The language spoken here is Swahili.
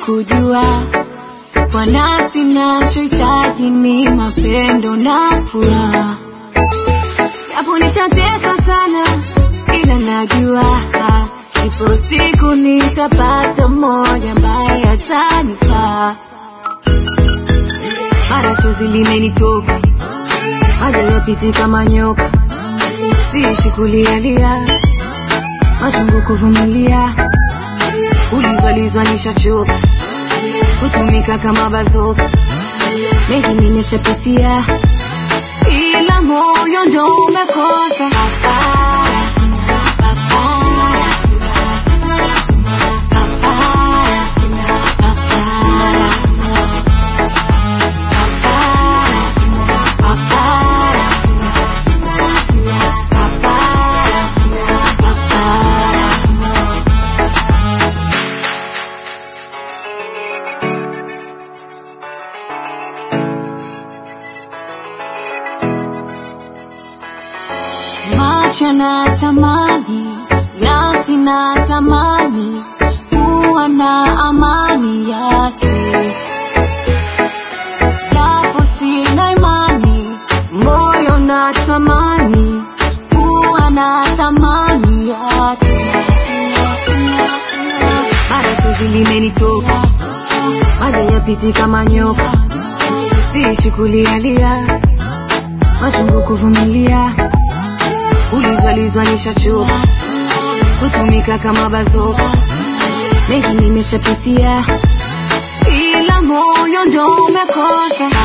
kujua kwa nafsi nachohitaji ni mapendo na furaha. Japo nishateswa sana, ila najua ipo siku nitapata mmoja ambaye atanifaa. Mara chozi limenitoka, maji yapiti kama nyoka, siishi kulialia, machungu kuvumilia, ulizwalizwa nishachoka, kutumika kama bazoka, mengi nimeshapitia, ila moyo ndo umekosa. Macho na tamani, nafsi na tamani, kuwa na amani yake. Japo sina imani, moyo na tamani, kuwa na tamani yake. Mara chozi limenitoka, maji yapiti kama nyoka, siishi kulialia, machungu kuvumilia, ulizwalizwa nishachoka, kutumika kama bazoka, mengi nimeshapitia, ila moyo ndo umekosa.